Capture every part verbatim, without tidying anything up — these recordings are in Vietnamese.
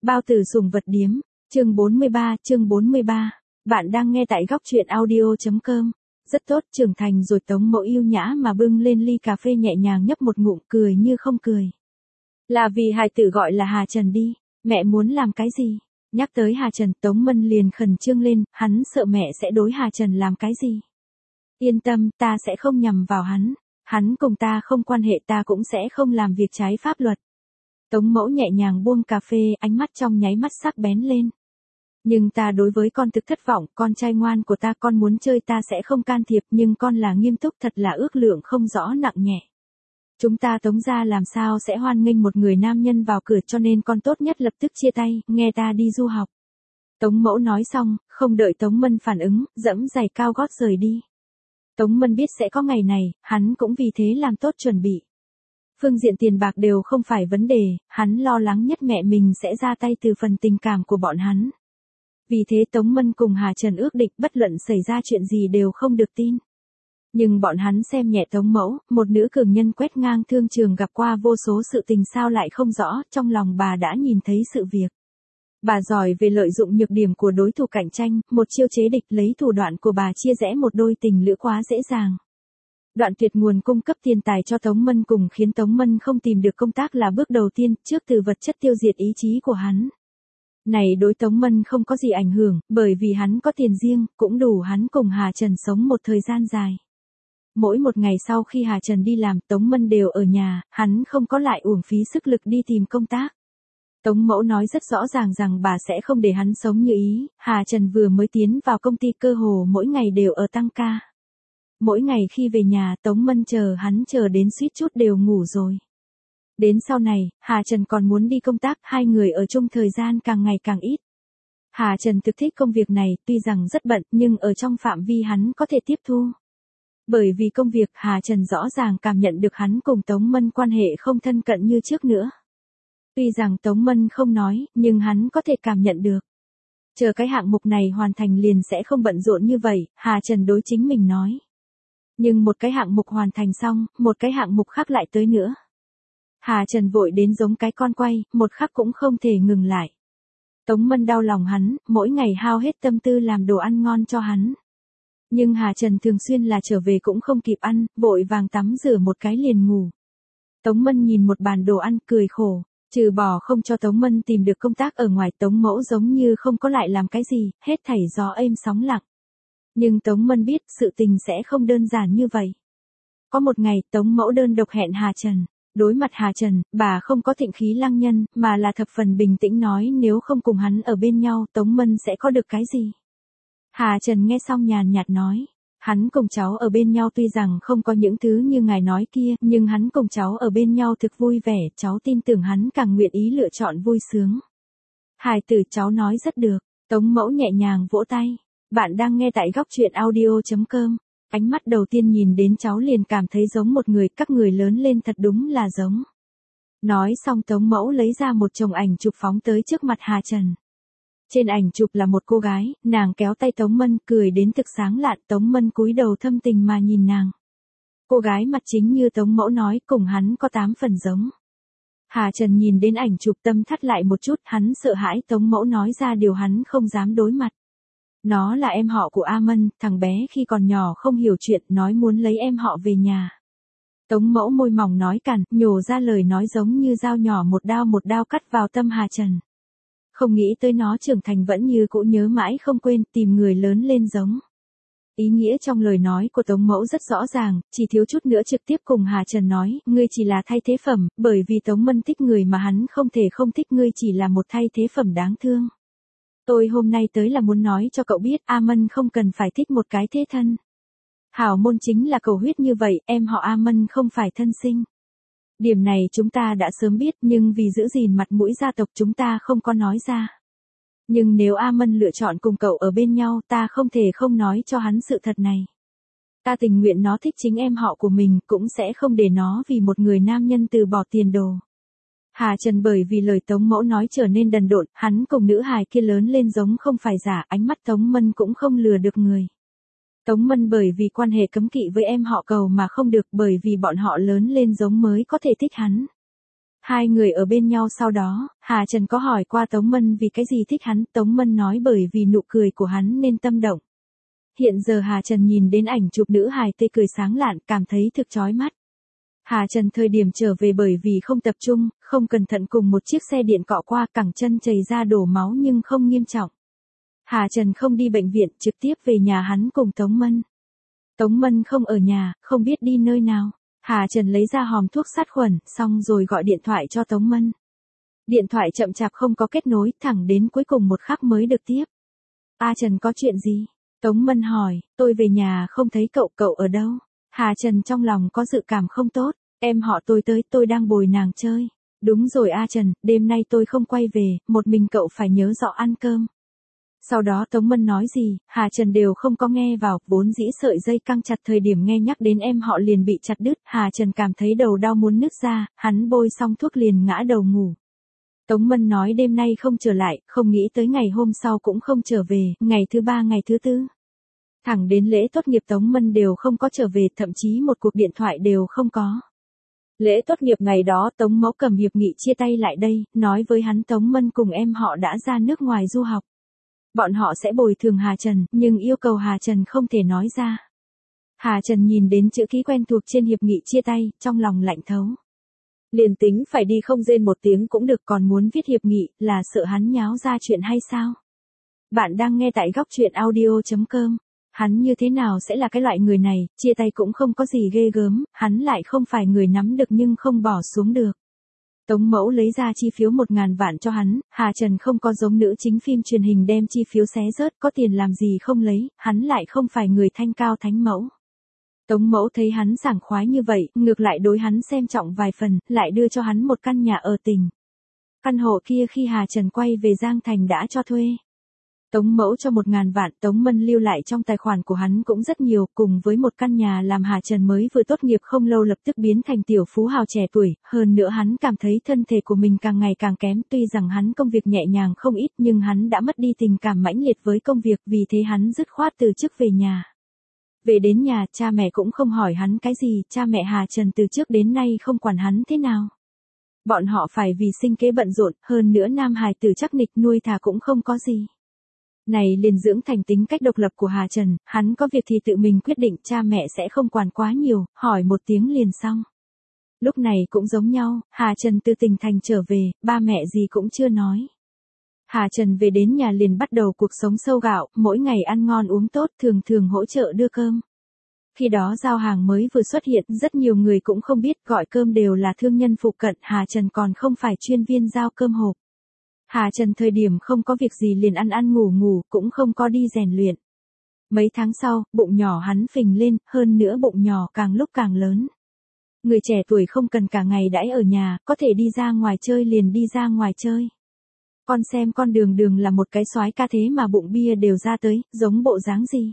Bao tử sủng vật điếm, chương bốn mươi ba, chương bốn mươi ba. Bạn đang nghe tại góc truyện audio chấm com. Rất tốt, trưởng thành rồi. Tống Mẫu yêu nhã mà bưng lên ly cà phê, nhẹ nhàng nhấp một ngụm, cười như không cười. Là vì hài tử gọi là Hà Trần đi, mẹ muốn làm cái gì? Nhắc tới Hà Trần, Tống Mân liền khẩn trương lên, hắn sợ mẹ sẽ đối Hà Trần làm cái gì. Yên tâm, ta sẽ không nhằm vào hắn, hắn cùng ta không quan hệ, ta cũng sẽ không làm việc trái pháp luật. Tống Mẫu nhẹ nhàng buông cà phê, ánh mắt trong nháy mắt sắc bén lên. Nhưng ta đối với con thực thất vọng, con trai ngoan của ta, con muốn chơi ta sẽ không can thiệp, nhưng con là nghiêm túc, thật là ước lượng không rõ nặng nhẹ. Chúng ta Tống gia làm sao sẽ hoan nghênh một người nam nhân vào cửa, cho nên con tốt nhất lập tức chia tay, nghe ta đi du học. Tống Mẫu nói xong, không đợi Tống Mân phản ứng, dẫm giày cao gót rời đi. Tống Mân biết sẽ có ngày này, hắn cũng vì thế làm tốt chuẩn bị. Phương diện tiền bạc đều không phải vấn đề, hắn lo lắng nhất mẹ mình sẽ ra tay từ phần tình cảm của bọn hắn. Vì thế Tống Mân cùng Hà Trần ước định bất luận xảy ra chuyện gì đều không được tin. Nhưng bọn hắn xem nhẹ Tống Mẫu, một nữ cường nhân quét ngang thương trường, gặp qua vô số sự tình, sao lại không rõ, trong lòng bà đã nhìn thấy sự việc. Bà giỏi về lợi dụng nhược điểm của đối thủ cạnh tranh, một chiêu chế địch, lấy thủ đoạn của bà chia rẽ một đôi tình lữ quá dễ dàng. Đoạn tuyệt nguồn cung cấp tiền tài cho Tống Mân cùng khiến Tống Mân không tìm được công tác là bước đầu tiên, trước từ vật chất tiêu diệt ý chí của hắn. Này đối Tống Mân không có gì ảnh hưởng, bởi vì hắn có tiền riêng, cũng đủ hắn cùng Hà Trần sống một thời gian dài. Mỗi một ngày sau khi Hà Trần đi làm, Tống Mân đều ở nhà, hắn không có lại uổng phí sức lực đi tìm công tác. Tống Mẫu nói rất rõ ràng rằng bà sẽ không để hắn sống như ý, Hà Trần vừa mới tiến vào công ty cơ hồ mỗi ngày đều ở tăng ca. Mỗi ngày khi về nhà, Tống Mân chờ hắn chờ đến suýt chút đều ngủ rồi. Đến sau này, Hà Trần còn muốn đi công tác, hai người ở chung thời gian càng ngày càng ít. Hà Trần thực thích công việc này, tuy rằng rất bận, nhưng ở trong phạm vi hắn có thể tiếp thu. Bởi vì công việc, Hà Trần rõ ràng cảm nhận được hắn cùng Tống Mân quan hệ không thân cận như trước nữa. Tuy rằng Tống Mân không nói, nhưng hắn có thể cảm nhận được. Chờ cái hạng mục này hoàn thành liền sẽ không bận rộn như vậy, Hà Trần đối chính mình nói. Nhưng một cái hạng mục hoàn thành xong, một cái hạng mục khác lại tới nữa. Hà Trần vội đến giống cái con quay, một khắc cũng không thể ngừng lại. Tống Mân đau lòng hắn, mỗi ngày hao hết tâm tư làm đồ ăn ngon cho hắn. Nhưng Hà Trần thường xuyên là trở về cũng không kịp ăn, vội vàng tắm rửa một cái liền ngủ. Tống Mân nhìn một bàn đồ ăn, cười khổ. Trừ bỏ không cho Tống Mân tìm được công tác ở ngoài, Tống Mẫu giống như không có lại làm cái gì, hết thảy gió êm sóng lặng. Nhưng Tống Mân biết sự tình sẽ không đơn giản như vậy. Có một ngày, Tống Mẫu đơn độc hẹn Hà Trần. Đối mặt Hà Trần, bà không có thịnh khí lăng nhân, mà là thập phần bình tĩnh nói nếu không cùng hắn ở bên nhau, Tống Mân sẽ có được cái gì. Hà Trần nghe xong nhàn nhạt nói. Hắn cùng cháu ở bên nhau tuy rằng không có những thứ như ngài nói kia, nhưng hắn cùng cháu ở bên nhau thực vui vẻ, cháu tin tưởng hắn càng nguyện ý lựa chọn vui sướng. Hài tử, cháu nói rất được. Tống Mẫu nhẹ nhàng vỗ tay. Bạn đang nghe tại góc truyện audio chấm com. Ánh mắt đầu tiên nhìn đến cháu liền cảm thấy giống một người, các người lớn lên thật đúng là giống. Nói xong Tống Mẫu lấy ra một chồng ảnh chụp phóng tới trước mặt Hà Trần. Trên ảnh chụp là một cô gái, nàng kéo tay Tống Mân, cười đến thực sáng lạn. Tống Mân cúi đầu thâm tình mà nhìn nàng. Cô gái mặt chính như Tống Mẫu nói, cùng hắn có tám phần giống. Hà Trần nhìn đến ảnh chụp tâm thắt lại một chút, hắn sợ hãi Tống Mẫu nói ra điều hắn không dám đối mặt. Nó là em họ của A Mân, thằng bé khi còn nhỏ không hiểu chuyện, nói muốn lấy em họ về nhà. Tống Mẫu môi mỏng nói cằn, nhổ ra lời nói giống như dao nhỏ một đao một đao cắt vào tâm Hà Trần. Không nghĩ tới nó trưởng thành vẫn như cũ nhớ mãi không quên, tìm người lớn lên giống. Ý nghĩa trong lời nói của Tống Mẫu rất rõ ràng, chỉ thiếu chút nữa trực tiếp cùng Hà Trần nói, ngươi chỉ là thay thế phẩm, bởi vì Tống Mân thích người mà hắn không thể không thích, ngươi chỉ là một thay thế phẩm đáng thương. Tôi hôm nay tới là muốn nói cho cậu biết, A Mân không cần phải thích một cái thế thân. Hảo môn chính là cầu huyết như vậy, em họ A Mân không phải thân sinh. Điểm này chúng ta đã sớm biết, nhưng vì giữ gìn mặt mũi gia tộc chúng ta không có nói ra. Nhưng nếu A Mân lựa chọn cùng cậu ở bên nhau, ta không thể không nói cho hắn sự thật này. Ta tình nguyện nó thích chính em họ của mình, cũng sẽ không để nó vì một người nam nhân từ bỏ tiền đồ. Hà Trần bởi vì lời Tống Mẫu nói trở nên đần độn, hắn cùng nữ hài kia lớn lên giống không phải giả, ánh mắt Tống Mân cũng không lừa được người. Tống Mân bởi vì quan hệ cấm kỵ với em họ cầu mà không được, bởi vì bọn họ lớn lên giống mới có thể thích hắn. Hai người ở bên nhau sau đó, Hà Trần có hỏi qua Tống Mân vì cái gì thích hắn, Tống Mân nói bởi vì nụ cười của hắn nên tâm động. Hiện giờ Hà Trần nhìn đến ảnh chụp nữ hài tê cười sáng lạn, cảm thấy thực chói mắt. Hà Trần thời điểm trở về bởi vì không tập trung, không cẩn thận cùng một chiếc xe điện cọ qua, cẳng chân chảy ra đổ máu nhưng không nghiêm trọng. Hà Trần không đi bệnh viện, trực tiếp về nhà hắn cùng Tống Mân. Tống Mân không ở nhà, không biết đi nơi nào. Hà Trần lấy ra hòm thuốc sát khuẩn, xong rồi gọi điện thoại cho Tống Mân. Điện thoại chậm chạp không có kết nối, thẳng đến cuối cùng một khắc mới được tiếp. A Trần có chuyện gì? Tống Mân hỏi, tôi về nhà không thấy cậu, cậu ở đâu? Hà Trần trong lòng có dự cảm không tốt, em họ tôi tới, tôi đang bồi nàng chơi. Đúng rồi A Trần, đêm nay tôi không quay về, một mình cậu phải nhớ rõ ăn cơm. Sau đó Tống Mân nói gì, Hà Trần đều không có nghe vào, vốn dĩ sợi dây căng chặt thời điểm nghe nhắc đến em họ liền bị chặt đứt, Hà Trần cảm thấy đầu đau muốn nứt ra, hắn bôi xong thuốc liền ngã đầu ngủ. Tống Mân nói đêm nay không trở lại, không nghĩ tới ngày hôm sau cũng không trở về, ngày thứ ba ngày thứ tư. Thẳng đến lễ tốt nghiệp Tống Mân đều không có trở về, thậm chí một cuộc điện thoại đều không có. Lễ tốt nghiệp ngày đó Tống Mẫu cầm hiệp nghị chia tay lại đây, nói với hắn Tống Mân cùng em họ đã ra nước ngoài du học. Bọn họ sẽ bồi thường Hà Trần, nhưng yêu cầu Hà Trần không thể nói ra. Hà Trần nhìn đến chữ ký quen thuộc trên hiệp nghị chia tay, trong lòng lạnh thấu. Liền tính phải đi không rên một tiếng cũng được, còn muốn viết hiệp nghị, là sợ hắn nháo ra chuyện hay sao? Bạn đang nghe tại góc truyện audio chấm com. Hắn như thế nào sẽ là cái loại người này, chia tay cũng không có gì ghê gớm, hắn lại không phải người nắm được nhưng không bỏ xuống được. Tống Mẫu lấy ra chi phiếu một ngàn vạn cho hắn, Hà Trần không có giống nữ chính phim truyền hình đem chi phiếu xé rớt, có tiền làm gì không lấy, hắn lại không phải người thanh cao thánh mẫu. Tống Mẫu thấy hắn sảng khoái như vậy, ngược lại đối hắn xem trọng vài phần, lại đưa cho hắn một căn nhà ở tỉnh. Căn hộ kia khi Hà Trần quay về Giang Thành đã cho thuê. Tống Mẫu cho một ngàn vạn, Tống Mân lưu lại trong tài khoản của hắn cũng rất nhiều, cùng với một căn nhà làm Hà Trần mới vừa tốt nghiệp không lâu lập tức biến thành tiểu phú hào trẻ tuổi, hơn nữa hắn cảm thấy thân thể của mình càng ngày càng kém, tuy rằng hắn công việc nhẹ nhàng không ít nhưng hắn đã mất đi tình cảm mãnh liệt với công việc, vì thế hắn dứt khoát từ chức về nhà. Về đến nhà, cha mẹ cũng không hỏi hắn cái gì, cha mẹ Hà Trần từ trước đến nay không quản hắn thế nào. Bọn họ phải vì sinh kế bận rộn, hơn nữa nam hài tử chắc nịch nuôi thà cũng không có gì. Này liền dưỡng thành tính cách độc lập của Hà Trần, hắn có việc thì tự mình quyết định, cha mẹ sẽ không quản quá nhiều, hỏi một tiếng liền xong. Lúc này cũng giống nhau, Hà Trần từ tỉnh thành trở về, ba mẹ gì cũng chưa nói. Hà Trần về đến nhà liền bắt đầu cuộc sống sâu gạo, mỗi ngày ăn ngon uống tốt, thường thường hỗ trợ đưa cơm. Khi đó giao hàng mới vừa xuất hiện, rất nhiều người cũng không biết gọi cơm đều là thương nhân phụ cận, Hà Trần còn không phải chuyên viên giao cơm hộp. Hà Trần thời điểm không có việc gì liền ăn ăn ngủ ngủ, cũng không có đi rèn luyện. Mấy tháng sau, bụng nhỏ hắn phình lên, hơn nữa bụng nhỏ càng lúc càng lớn. Người trẻ tuổi không cần cả ngày đãi ở nhà, có thể đi ra ngoài chơi liền đi ra ngoài chơi. Con xem con Đường Đường là một cái soái ca thế mà bụng bia đều ra tới, giống bộ dáng gì.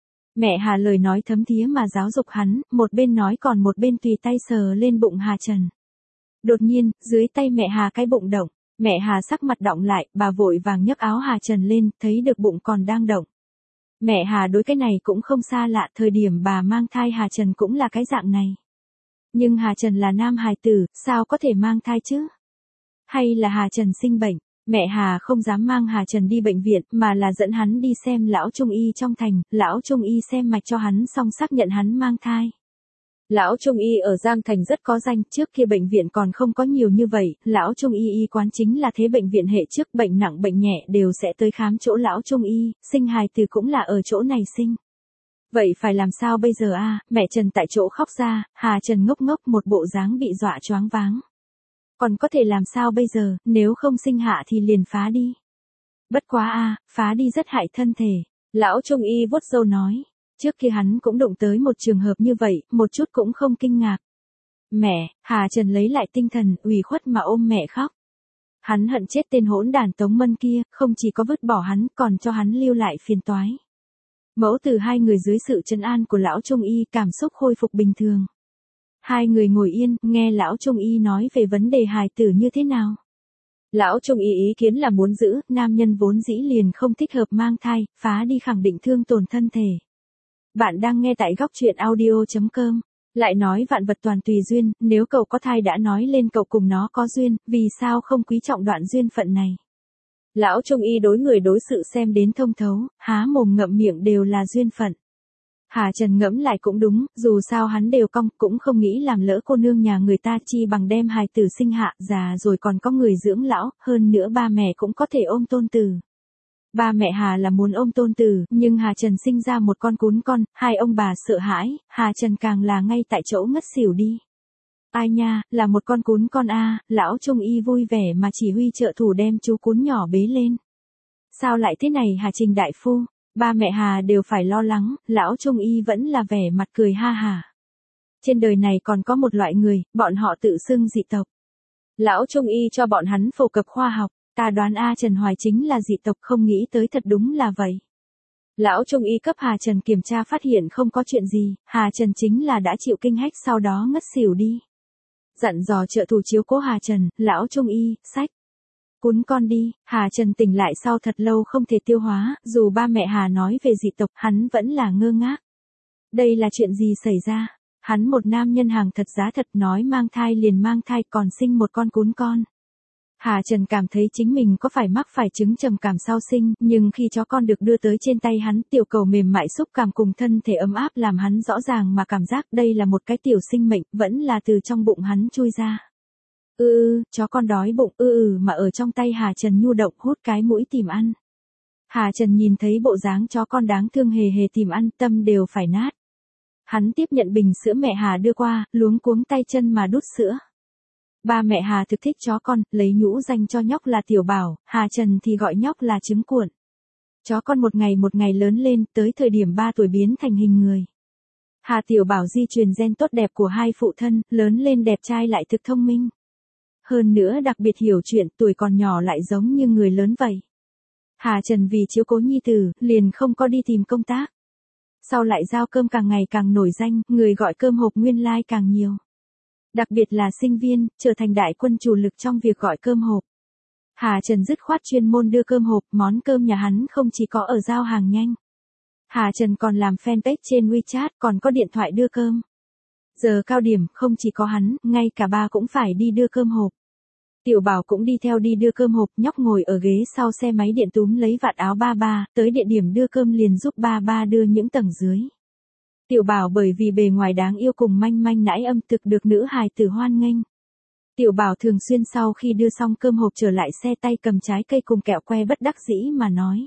Mẹ Hà lời nói thấm thía mà giáo dục hắn, một bên nói còn một bên tùy tay sờ lên bụng Hà Trần. Đột nhiên, dưới tay mẹ Hà cái bụng động. Mẹ Hà sắc mặt đọng lại, bà vội vàng nhấc áo Hà Trần lên, thấy được bụng còn đang động. Mẹ Hà đối cái này cũng không xa lạ, thời điểm bà mang thai Hà Trần cũng là cái dạng này. Nhưng Hà Trần là nam hài tử, sao có thể mang thai chứ? Hay là Hà Trần sinh bệnh? Mẹ Hà không dám mang Hà Trần đi bệnh viện, mà là dẫn hắn đi xem lão trung y trong thành, lão trung y xem mạch cho hắn xong xác nhận hắn mang thai. Lão trung y ở Giang Thành rất có danh, trước kia bệnh viện còn không có nhiều như vậy, lão trung y y quán chính là thế bệnh viện hệ trước, bệnh nặng bệnh nhẹ đều sẽ tới khám chỗ lão trung y, sinh hài tử cũng là ở chỗ này sinh. Vậy phải làm sao bây giờ a? Mẹ Trần tại chỗ khóc ra, Hà Trần ngốc ngốc một bộ dáng bị dọa choáng váng. Còn có thể làm sao bây giờ, nếu không sinh hạ thì liền phá đi. Bất quá a, phá đi rất hại thân thể. Lão trung y vuốt râu nói. Trước khi hắn cũng đụng tới một trường hợp như vậy, một chút cũng không kinh ngạc. Mẹ, Hà Trần lấy lại tinh thần, ủy khuất mà ôm mẹ khóc. Hắn hận chết tên hỗn đản Tống Mân kia, không chỉ có vứt bỏ hắn, còn cho hắn lưu lại phiền toái. Mẫu từ hai người dưới sự trấn an của lão trung y, cảm xúc khôi phục bình thường. Hai người ngồi yên, nghe lão trung y nói về vấn đề hài tử như thế nào. Lão trung y ý kiến là muốn giữ, nam nhân vốn dĩ liền không thích hợp mang thai, phá đi khẳng định thương tổn thân thể. Bạn đang nghe tại góc truyện audio chấm com. Lại nói vạn vật toàn tùy duyên, nếu cậu có thai đã nói lên cậu cùng nó có duyên, vì sao không quý trọng đoạn duyên phận này. Lão Trung Y đối người đối sự xem đến thông thấu, há mồm ngậm miệng đều là duyên phận. Hà Trần ngẫm lại cũng đúng, dù sao hắn đều cong, cũng không nghĩ làm lỡ cô nương nhà người ta chi bằng đem hài tử sinh hạ, già rồi còn có người dưỡng lão, hơn nữa ba mẹ cũng có thể ôm tôn tử. Ba mẹ Hà là muốn ôm tôn tử, nhưng Hà Trần sinh ra một con cún con, hai ông bà sợ hãi, Hà Trần càng là ngay tại chỗ ngất xỉu đi. Ai nha, là một con cún con a, lão Trung Y vui vẻ mà chỉ huy trợ thủ đem chú cún nhỏ bế lên. Sao lại thế này hả Trình đại phu? Ba mẹ Hà đều phải lo lắng, lão Trung Y vẫn là vẻ mặt cười ha hả. Trên đời này còn có một loại người, bọn họ tự xưng dị tộc. Lão Trung Y cho bọn hắn phổ cập khoa học, ta đoán A Trần Hoài chính là dị tộc, không nghĩ tới thật đúng là vậy. Lão Trung Y cấp Hà Trần kiểm tra phát hiện không có chuyện gì, Hà Trần chính là đã chịu kinh hách sau đó ngất xỉu đi. Dặn dò trợ thủ chiếu cố Hà Trần, lão Trung Y, xách cún con đi. Hà Trần tỉnh lại sau thật lâu không thể tiêu hóa, dù ba mẹ Hà nói về dị tộc, hắn vẫn là ngơ ngác. Đây là chuyện gì xảy ra? Hắn một nam nhân hàng thật giá thật nói mang thai liền mang thai còn sinh một con cún con. Hà Trần cảm thấy chính mình có phải mắc phải chứng trầm cảm sau sinh, nhưng khi chó con được đưa tới trên tay hắn, tiểu cầu mềm mại xúc cảm cùng thân thể ấm áp làm hắn rõ ràng mà cảm giác đây là một cái tiểu sinh mệnh, vẫn là từ trong bụng hắn chui ra. Ư ư, chó con đói bụng, ư ư mà ở trong tay Hà Trần nhu động hút cái mũi tìm ăn. Hà Trần nhìn thấy bộ dáng chó con đáng thương hề hề tìm ăn, tâm đều phải nát. Hắn tiếp nhận bình sữa mẹ Hà đưa qua, luống cuống tay chân mà đút sữa. Ba mẹ Hà thực thích chó con, lấy nhũ danh cho nhóc là Tiểu Bảo, Hà Trần thì gọi nhóc là Trứng Cuộn. Chó con một ngày một ngày lớn lên, tới thời điểm ba tuổi biến thành hình người. Hà Tiểu Bảo di truyền gen tốt đẹp của hai phụ thân, lớn lên đẹp trai lại thực thông minh. Hơn nữa đặc biệt hiểu chuyện, tuổi còn nhỏ lại giống như người lớn vậy. Hà Trần vì chiếu cố nhi tử, liền không có đi tìm công tác. Sau lại giao cơm càng ngày càng nổi danh, người gọi cơm hộp nguyên lai like càng nhiều. Đặc biệt là sinh viên, trở thành đại quân chủ lực trong việc gọi cơm hộp. Hà Trần dứt khoát chuyên môn đưa cơm hộp, món cơm nhà hắn không chỉ có ở giao hàng nhanh. Hà Trần còn làm fanpage trên WeChat, còn có điện thoại đưa cơm. Giờ cao điểm, không chỉ có hắn, ngay cả ba cũng phải đi đưa cơm hộp. Tiểu Bảo cũng đi theo đi đưa cơm hộp, nhóc ngồi ở ghế sau xe máy điện túm lấy vạt áo ba ba, tới địa điểm đưa cơm liền giúp ba ba đưa những tầng dưới. Tiểu Bảo bởi vì bề ngoài đáng yêu cùng manh manh nãi âm thực được nữ hài tử hoan nghênh. Tiểu Bảo thường xuyên sau khi đưa xong cơm hộp trở lại xe tay cầm trái cây cùng kẹo que bất đắc dĩ mà nói.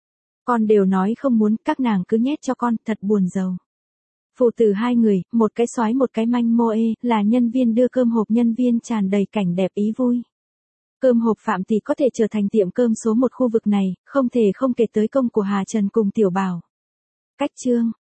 Con đều nói không muốn, các nàng cứ nhét cho con, thật buồn giàu. Phụ tử hai người, một cái soái một cái manh mô ê, là nhân viên đưa cơm hộp, nhân viên tràn đầy cảnh đẹp ý vui. Cơm hộp Phạm Tỷ có thể trở thành tiệm cơm số một khu vực này, không thể không kể tới công của Hà Trần cùng Tiểu Bảo. Cách chương